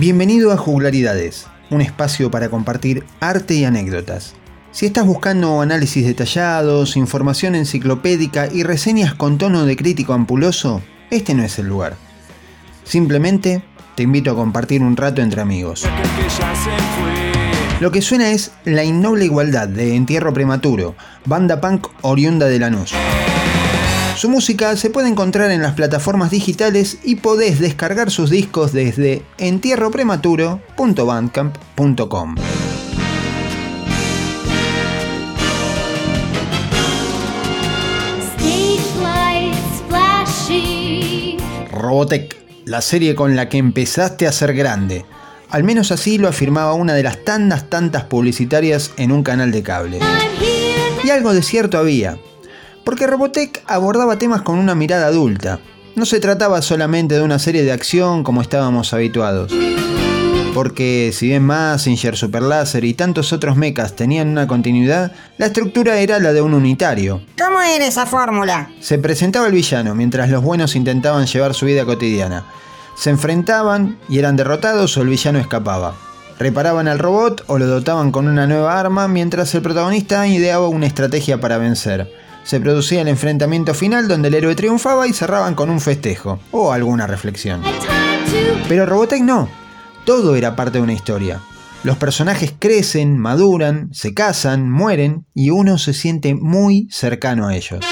Bienvenido a Juglaridades, un espacio para compartir arte y anécdotas. Si estás buscando análisis detallados, información enciclopédica y reseñas con tono de crítico ampuloso, este no es el lugar. Simplemente te invito a compartir un rato entre amigos. Lo que suena es La Innoble Igualdad de Entierro Prematuro, banda punk oriunda de Lanús. Su música se puede encontrar en las plataformas digitales y podés descargar sus discos desde entierroprematuro.bandcamp.com. Robotech, la serie con la que empezaste a ser grande. Al menos así lo afirmaba una de las tantas publicitarias en un canal de cable. Y algo de cierto había, porque Robotech abordaba temas con una mirada adulta. No se trataba solamente de una serie de acción como estábamos habituados. Porque si bien Mazinger, Super Láser y tantos otros mechas tenían una continuidad, la estructura era la de un unitario. ¿Cómo era esa fórmula? Se presentaba el villano mientras los buenos intentaban llevar su vida cotidiana. Se enfrentaban y eran derrotados o el villano escapaba. Reparaban al robot o lo dotaban con una nueva arma mientras el protagonista ideaba una estrategia para vencer. Se producía el enfrentamiento final donde el héroe triunfaba y cerraban con un festejo o alguna reflexión. Pero Robotech no. Todo era parte de una historia. Los personajes crecen, maduran, se casan, mueren y uno se siente muy cercano a ellos.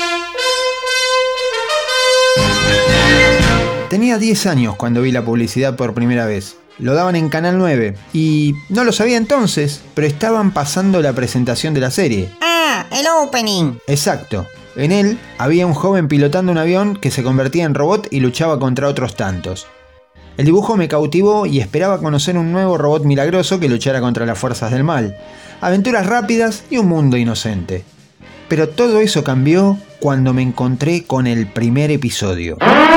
Tenía 10 años cuando vi la publicidad por primera vez. Lo daban en Canal 9 y no lo sabía entonces, pero estaban pasando la presentación de la serie. Ah, el opening. Exacto. En él había un joven pilotando un avión que se convertía en robot y luchaba contra otros tantos. El dibujo me cautivó y esperaba conocer un nuevo robot milagroso que luchara contra las fuerzas del mal, aventuras rápidas y un mundo inocente. Pero todo eso cambió cuando me encontré con el primer episodio.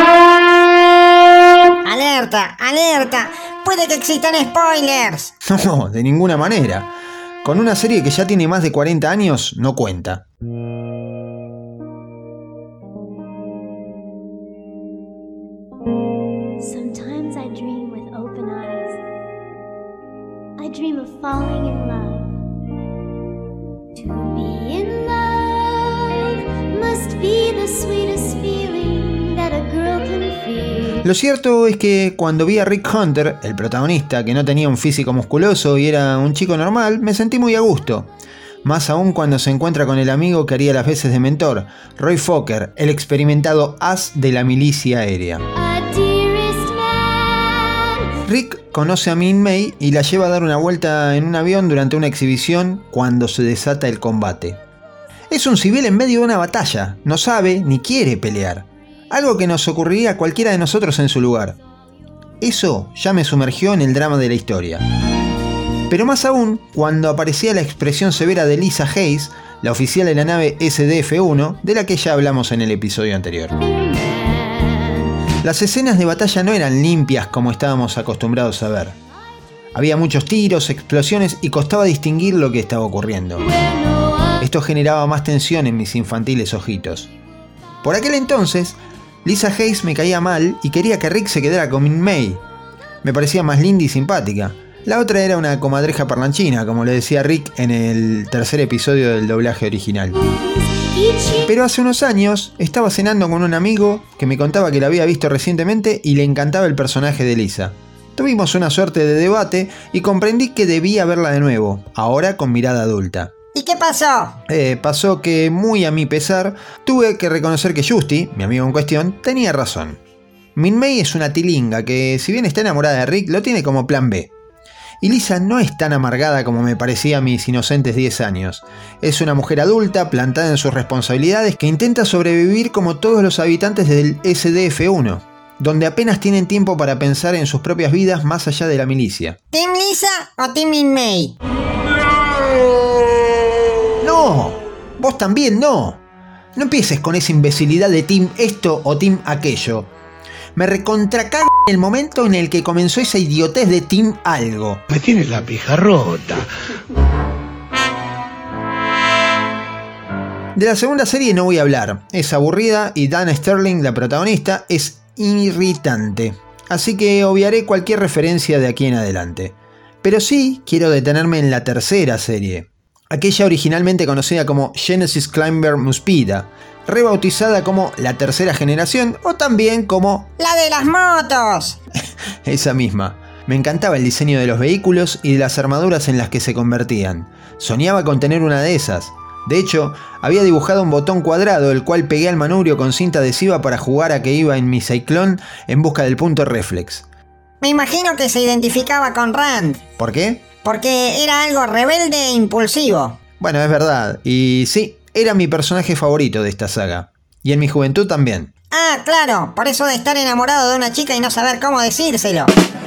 ¡Alerta! ¡Alerta! ¡Puede que existan spoilers! No, de ninguna manera. Con una serie que ya tiene más de 40 años, no cuenta. Sometimes I dream with open eyes. I dream of falling in love. To be in love must be the sweetest feeling that a girl can feel. Lo cierto es que cuando vi a Rick Hunter, el protagonista, que no tenía un físico musculoso y era un chico normal, me sentí muy a gusto. Más aún cuando se encuentra con el amigo que haría las veces de mentor, Roy Fokker, el experimentado as de la milicia aérea. Rick conoce a Min May y la lleva a dar una vuelta en un avión durante una exhibición cuando se desata el combate. Es un civil en medio de una batalla, no sabe ni quiere pelear. Algo que nos ocurriría a cualquiera de nosotros en su lugar. Eso ya me sumergió en el drama de la historia. Pero más aún, cuando aparecía la expresión severa de Lisa Hayes, la oficial de la nave SDF-1, de la que ya hablamos en el episodio anterior. Las escenas de batalla no eran limpias como estábamos acostumbrados a ver. Había muchos tiros, explosiones y costaba distinguir lo que estaba ocurriendo. Esto generaba más tensión en mis infantiles ojitos. Por aquel entonces, Lisa Hayes me caía mal y quería que Rick se quedara con Min May. Me parecía más linda y simpática. La otra era una comadreja parlanchina, como le decía Rick en el tercer episodio del doblaje original. Pero hace unos años estaba cenando con un amigo que me contaba que la había visto recientemente y le encantaba el personaje de Lisa. Tuvimos una suerte de debate y comprendí que debía verla de nuevo, ahora con mirada adulta. ¿Y qué pasó? Pasó que, muy a mi pesar, tuve que reconocer que Justy, mi amigo en cuestión, tenía razón. Min May es una tilinga que, si bien está enamorada de Rick, lo tiene como plan B. Y Lisa no es tan amargada como me parecía a mis inocentes 10 años. Es una mujer adulta, plantada en sus responsabilidades, que intenta sobrevivir como todos los habitantes del SDF-1, donde apenas tienen tiempo para pensar en sus propias vidas más allá de la milicia. ¿Team Lisa o Team Min May? ¡No! ¡Vos también no! No empieces con esa imbecilidad de Team esto o Team aquello. Me recontracago en el momento en el que comenzó esa idiotez de Team algo. Me tienes la pija rota. De la segunda serie no voy a hablar. Es aburrida y Dana Sterling, la protagonista, es irritante. así que obviaré cualquier referencia de aquí en adelante. Pero sí quiero detenerme en la tercera serie, aquella originalmente conocida como Genesis Climber Muspida, rebautizada como la tercera generación o también como ¡La de las motos! esa misma. Me encantaba el diseño de los vehículos y de las armaduras en las que se convertían. Soñaba con tener una de esas. De hecho, había dibujado un botón cuadrado el cual pegué al manubrio con cinta adhesiva para jugar a que iba en mi Cyclone en busca del punto reflex. Me imagino que se identificaba con Rand. ¿Por qué? Porque era algo rebelde e impulsivo. Bueno, es verdad. Y sí, era mi personaje favorito de esta saga. Y en mi juventud también. Ah, claro, por eso de estar enamorado de una chica y no saber cómo decírselo.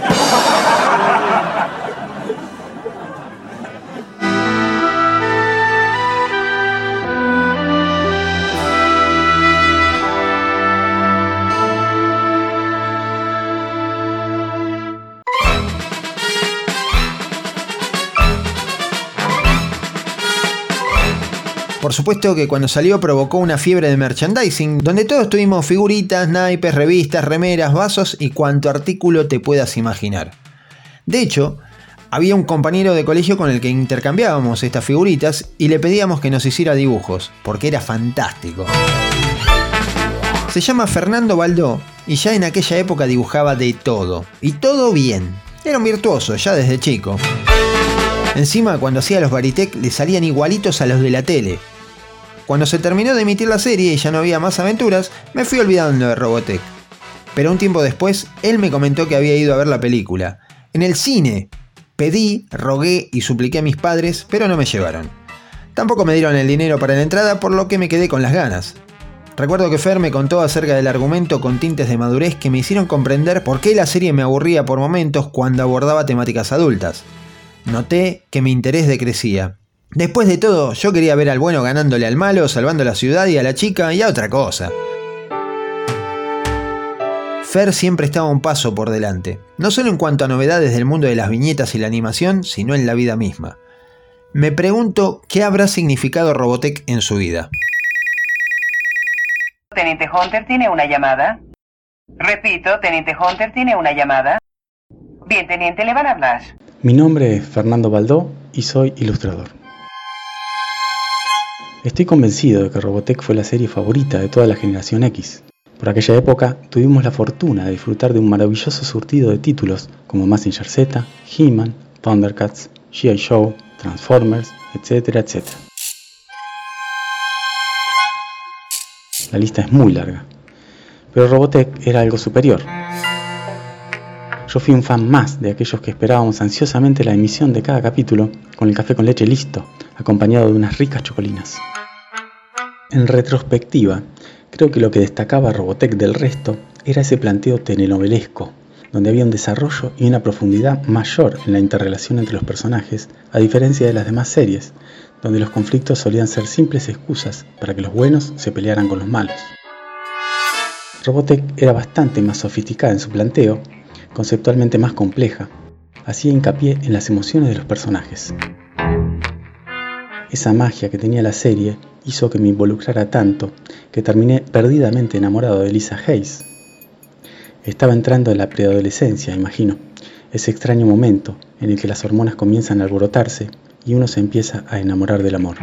Por supuesto que cuando salió provocó una fiebre de merchandising, donde todos tuvimos figuritas, naipes, revistas, remeras, vasos y cuanto artículo te puedas imaginar. De hecho, había un compañero de colegio con el que intercambiábamos estas figuritas y le pedíamos que nos hiciera dibujos, porque era fantástico. Se llama Fernando Baldó y ya en aquella época dibujaba de todo, y todo bien. Era un virtuoso, ya desde chico. Encima, cuando hacía los Baritec le salían igualitos a los de la tele. Cuando se terminó de emitir la serie y ya no había más aventuras, me fui olvidando de Robotech. Pero un tiempo después, él me comentó que había ido a ver la película. En el cine. Pedí, rogué y supliqué a mis padres, pero no me llevaron. Tampoco me dieron el dinero para la entrada, por lo que me quedé con las ganas. Recuerdo que Fer me contó acerca del argumento con tintes de madurez que me hicieron comprender por qué la serie me aburría por momentos cuando abordaba temáticas adultas. Noté que mi interés decrecía. Después de todo, yo quería ver al bueno ganándole al malo, salvando la ciudad y a la chica y a otra cosa. Fer siempre estaba un paso por delante, no solo en cuanto a novedades del mundo de las viñetas y la animación, sino en la vida misma. Me pregunto qué habrá significado Robotech en su vida. Teniente Hunter tiene una llamada. Repito, Teniente Hunter tiene una llamada. Bien, teniente, le van a hablar. Mi nombre es Fernando Baldó y soy ilustrador. Estoy convencido de que Robotech fue la serie favorita de toda la generación X. Por aquella época tuvimos la fortuna de disfrutar de un maravilloso surtido de títulos como Mazinger Z, He-Man, Thundercats, G.I. Joe, Transformers, etcétera, etcétera. La lista es muy larga, pero Robotech era algo superior. Yo fui un fan más de aquellos que esperábamos ansiosamente la emisión de cada capítulo con el café con leche listo, acompañado de unas ricas chocolinas. En retrospectiva, creo que lo que destacaba a Robotech del resto era ese planteo telenovelesco, donde había un desarrollo y una profundidad mayor en la interrelación entre los personajes, a diferencia de las demás series, donde los conflictos solían ser simples excusas para que los buenos se pelearan con los malos. Robotech era bastante más sofisticada en su planteo, conceptualmente más compleja, hacía hincapié en las emociones de los personajes. Esa magia que tenía la serie hizo que me involucrara tanto que terminé perdidamente enamorado de Lisa Hayes. Estaba entrando en la preadolescencia, imagino, ese extraño momento en el que las hormonas comienzan a alborotarse y uno se empieza a enamorar del amor.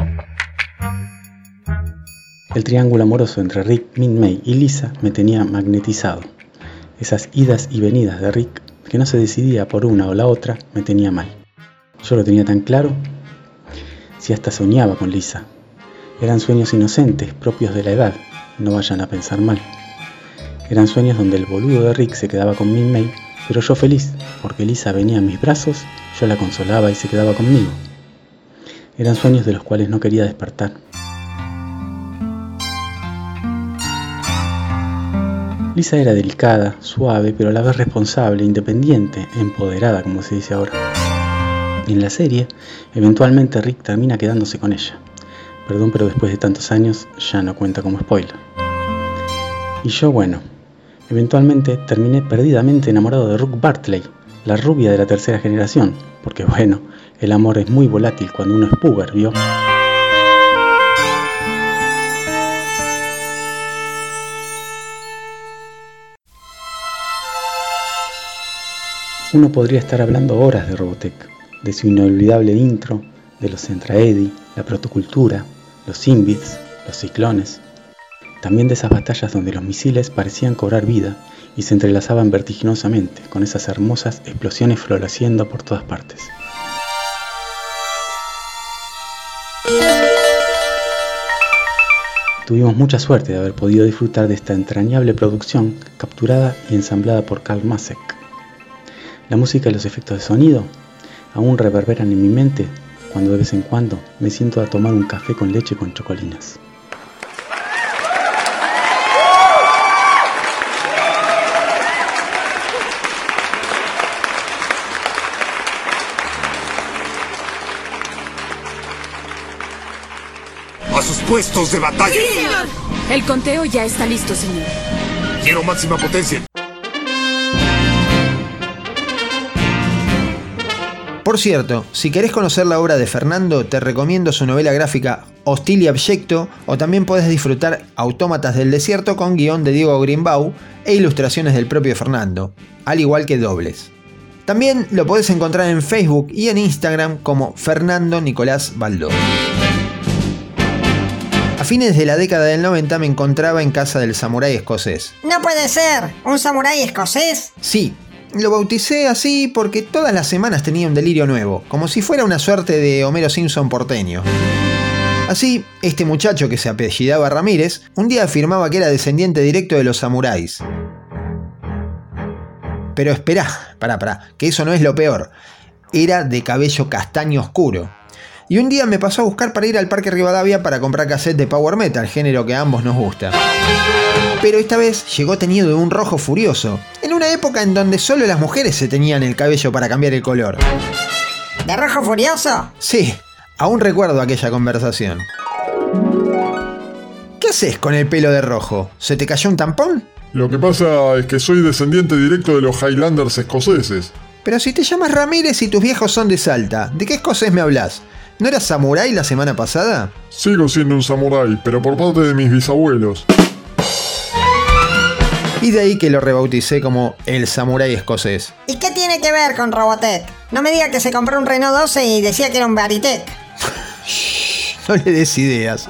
El triángulo amoroso entre Rick, Min-May y Lisa me tenía magnetizado. Esas idas y venidas de Rick, que no se decidía por una o la otra, me tenía mal. Yo lo tenía tan claro, si hasta soñaba con Lisa. Eran sueños inocentes, propios de la edad, no vayan a pensar mal. Eran sueños donde el boludo de Rick se quedaba con Min-May, pero yo feliz, porque Lisa venía a mis brazos, yo la consolaba y se quedaba conmigo. Eran sueños de los cuales no quería despertar. Lisa era delicada, suave, pero a la vez responsable, independiente, empoderada, como se dice ahora. En la serie, eventualmente Rick termina quedándose con ella. Perdón, pero después de tantos años ya no cuenta como spoiler. Y yo, bueno, eventualmente terminé perdidamente enamorado de Rook Bartley, la rubia de la tercera generación, porque bueno, el amor es muy volátil cuando uno es puber, ¿vio? Uno podría estar hablando horas de Robotech, de su inolvidable intro, de los Centra Eddy, la protocultura, los Invids, los ciclones. También de esas batallas donde los misiles parecían cobrar vida y se entrelazaban vertiginosamente con esas hermosas explosiones floreciendo por todas partes. Tuvimos mucha suerte de haber podido disfrutar de esta entrañable producción capturada y ensamblada por Carl Macek. La música y los efectos de sonido aún reverberan en mi mente cuando de vez en cuando me siento a tomar un café con leche con chocolinas. ¡A sus puestos de batalla! ¡Sí, señor! El conteo ya está listo, señor. ¡Quiero máxima potencia! Por cierto, si querés conocer la obra de Fernando, te recomiendo su novela gráfica Hostil y Abyecto, o también podés disfrutar Autómatas del Desierto con guión de Diego Greenbaum e ilustraciones del propio Fernando, al igual que dobles. También lo podés encontrar en Facebook y en Instagram como Fernando Nicolás Baldó. A fines de la década del 90 me encontraba en casa del samurái escocés. No puede ser, ¿un samurái escocés? Sí, lo bauticé así porque todas las semanas tenía un delirio nuevo, como si fuera una suerte de Homero Simpson porteño. Así, este muchacho que se apellidaba Ramírez, un día afirmaba que era descendiente directo de los samuráis. Pero esperá, que eso no es lo peor. Era de cabello castaño oscuro. Y un día me pasó a buscar para ir al Parque Rivadavia para comprar cassette de Power Metal, género que a ambos nos gusta. Pero esta vez llegó teñido de un rojo furioso, en una época en donde solo las mujeres se teñían el cabello para cambiar el color. ¿De rojo furioso? Sí, aún recuerdo aquella conversación. ¿Qué haces con el pelo de rojo? ¿Se te cayó un tampón? Lo que pasa es que soy descendiente directo de los Highlanders escoceses. Pero si te llamas Ramírez y tus viejos son de Salta, ¿de qué escocés me hablas? ¿No eras samurái la semana pasada? Sigo siendo un samurái, pero por parte de mis bisabuelos. Y de ahí que lo rebauticé como el samurái escocés. ¿Y qué tiene que ver con Robotech? No me diga que se compró un Renault 12 y decía que era un Veritech. No le des ideas.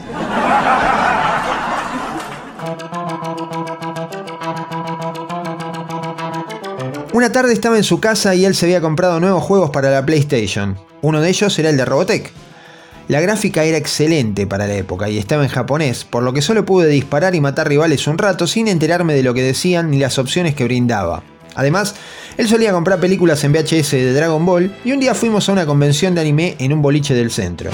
Una tarde estaba en su casa y él se había comprado nuevos juegos para la PlayStation. Uno de ellos era el de Robotech. La gráfica era excelente para la época y estaba en japonés, por lo que solo pude disparar y matar rivales un rato sin enterarme de lo que decían ni las opciones que brindaba. Además, él solía comprar películas en VHS de Dragon Ball y un día fuimos a una convención de anime en un boliche del centro.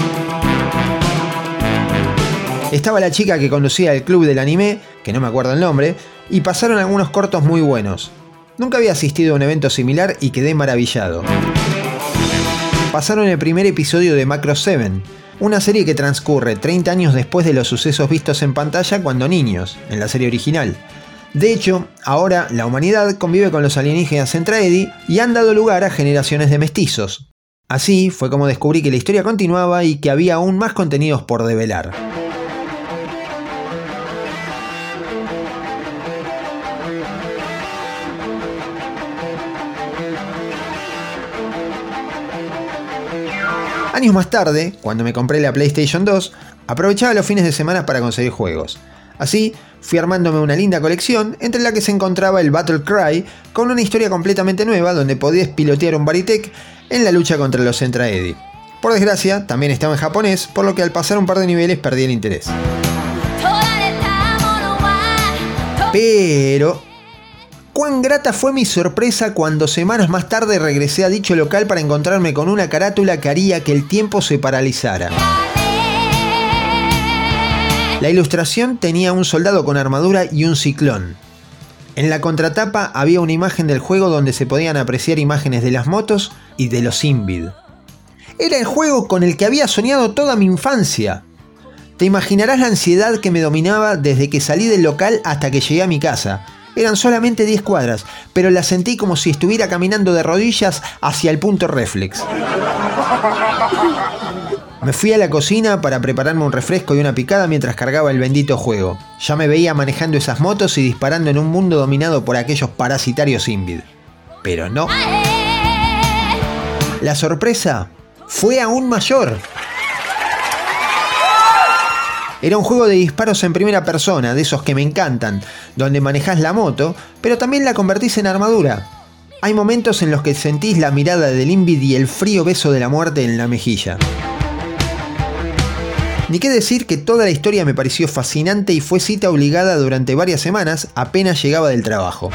Estaba la chica que conducía el club del anime, que no me acuerdo el nombre, y pasaron algunos cortos muy buenos. Nunca había asistido a un evento similar y quedé maravillado. Pasaron el primer episodio de Macro 7, una serie que transcurre 30 años después de los sucesos vistos en pantalla cuando niños, en la serie original. De hecho, ahora la humanidad convive con los alienígenas Centra Eddy y han dado lugar a generaciones de mestizos. Así fue como descubrí que la historia continuaba y que había aún más contenidos por develar. Años más tarde, cuando me compré la PlayStation 2, aprovechaba los fines de semana para conseguir juegos. Así, fui armándome una linda colección, entre la que se encontraba el Battle Cry, con una historia completamente nueva donde podías pilotear un Veritech en la lucha contra los Centra Eddy. Por desgracia, también estaba en japonés, por lo que al pasar un par de niveles perdí el interés. Pero cuán grata fue mi sorpresa cuando semanas más tarde regresé a dicho local para encontrarme con una carátula que haría que el tiempo se paralizara. La ilustración tenía un soldado con armadura y un ciclón. En la contratapa había una imagen del juego donde se podían apreciar imágenes de las motos y de los Invid. Era el juego con el que había soñado toda mi infancia. Te imaginarás la ansiedad que me dominaba desde que salí del local hasta que llegué a mi casa. Eran solamente 10 cuadras, pero la sentí como si estuviera caminando de rodillas hacia el punto reflex. Me fui a la cocina para prepararme un refresco y una picada mientras cargaba el bendito juego. Ya me veía manejando esas motos y disparando en un mundo dominado por aquellos parasitarios Invid. Pero no. La sorpresa fue aún mayor. Era un juego de disparos en primera persona, de esos que me encantan, donde manejás la moto, pero también la convertís en armadura. Hay momentos en los que sentís la mirada del Invid y el frío beso de la muerte en la mejilla. Ni qué decir que toda la historia me pareció fascinante y fue cita obligada durante varias semanas apenas llegaba del trabajo.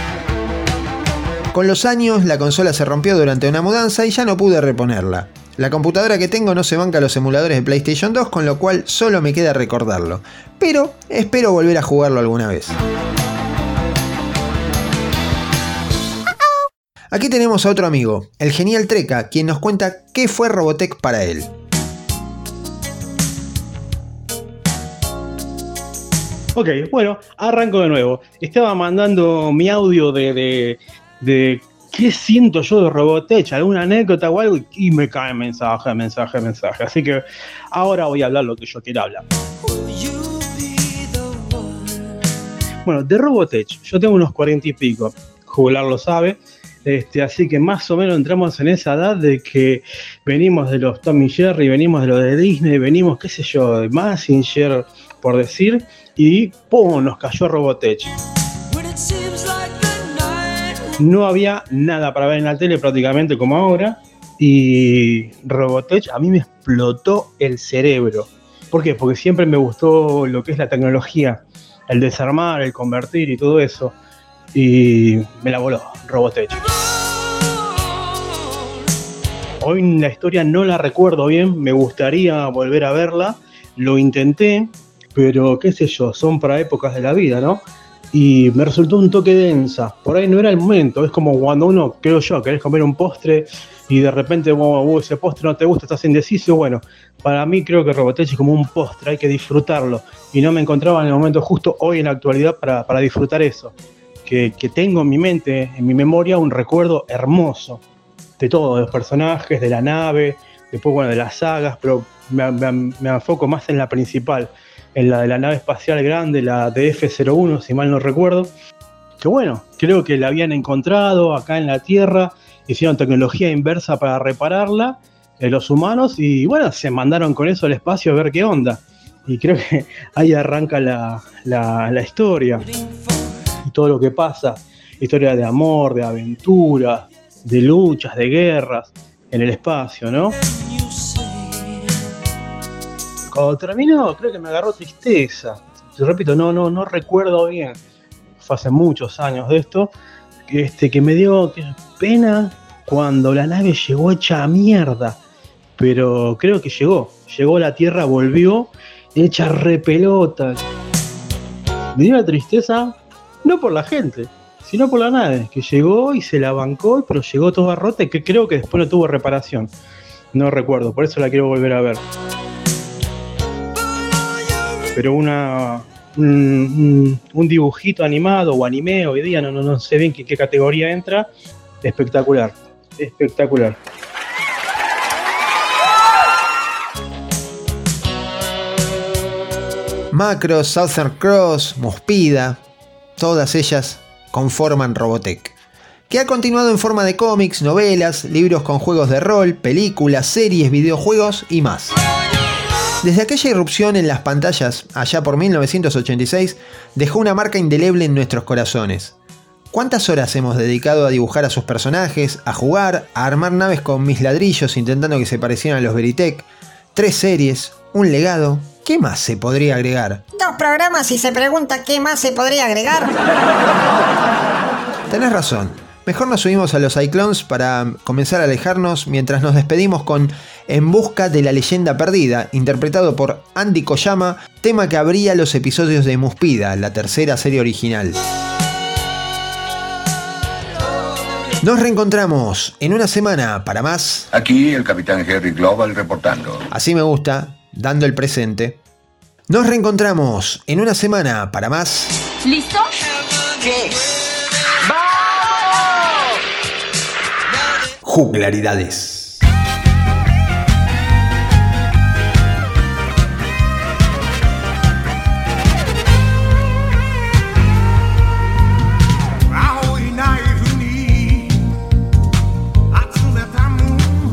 Con los años la consola se rompió durante una mudanza y ya no pude reponerla. La computadora que tengo no se banca los emuladores de PlayStation 2, con lo cual solo me queda recordarlo. Pero espero volver a jugarlo alguna vez. Aquí tenemos a otro amigo, el genial Treca, quien nos cuenta qué fue Robotech para él. Ok, bueno, arranco de nuevo. Estaba mandando mi audio de qué siento yo de Robotech, alguna anécdota o algo, y me cae mensaje. Así que ahora voy a hablar lo que yo quiero hablar. Bueno, de Robotech, yo tengo unos 40 y pico, Jugular lo sabe, así que más o menos entramos en esa edad de que venimos de los Tom y Jerry, venimos de lo de Disney, venimos, qué sé yo, de Mazinger, por decir, y ¡pum!, nos cayó Robotech. No había nada para ver en la tele prácticamente como ahora, y Robotech a mí me explotó el cerebro. ¿Por qué? Porque siempre me gustó lo que es la tecnología, el desarmar, el convertir y todo eso, y me la voló Robotech. Hoy la historia no la recuerdo bien, me gustaría volver a verla, lo intenté, pero qué sé yo, son para épocas de la vida, ¿no? Y me resultó un toque densa, por ahí no era el momento, es como cuando uno, creo yo, querés comer un postre y de repente ese postre no te gusta, estás indeciso. Bueno, para mí creo que Robotech es como un postre, hay que disfrutarlo, y no me encontraba en el momento justo hoy en la actualidad para disfrutar eso, que tengo en mi mente, en mi memoria, un recuerdo hermoso de todo, de los personajes, de la nave, después bueno, de las sagas, pero me enfoco más en la principal, en la de la nave espacial grande, la DF-01, si mal no recuerdo, que bueno, creo que la habían encontrado acá en la Tierra, hicieron tecnología inversa para repararla, los humanos, y bueno, se mandaron con eso al espacio a ver qué onda, y creo que ahí arranca la historia, y todo lo que pasa, historia de amor, de aventura, de luchas, de guerras, en el espacio, ¿no? Cuando terminó, creo que me agarró tristeza. Te repito, no recuerdo bien. Fue hace muchos años de esto. Que me dio pena cuando la nave llegó hecha mierda. Pero creo que llegó. Llegó a la Tierra, volvió hecha repelota. Me dio la tristeza, no por la gente, sino por la nave, que llegó y se la bancó, pero llegó toda rota y que creo que después no tuvo reparación. No recuerdo, por eso la quiero volver a ver. Pero un dibujito animado o anime hoy día, no sé bien qué categoría entra, espectacular. Macross, Southern Cross, Muspida, todas ellas conforman Robotech, que ha continuado en forma de cómics, novelas, libros con juegos de rol, películas, series, videojuegos y más. Desde aquella irrupción en las pantallas, allá por 1986, dejó una marca indeleble en nuestros corazones. ¿Cuántas horas hemos dedicado a dibujar a sus personajes, a jugar, a armar naves con mis ladrillos intentando que se parecieran a los Veritech? 3 series, un legado. ¿Qué más se podría agregar? 2 programas y se pregunta qué más se podría agregar. Tenés razón. Mejor nos subimos a los iClones para comenzar a alejarnos mientras nos despedimos con En busca de la leyenda perdida, interpretado por Andy Koyama, tema que abría los episodios de Muspida, la tercera serie original. Nos reencontramos en una semana para más. Aquí el Capitán Harry Global reportando. Así me gusta, dando el presente. Nos reencontramos en una semana para más. ¿Listo? ¿Qué? Juglaridades. Ahoy, night,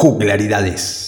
juglaridades.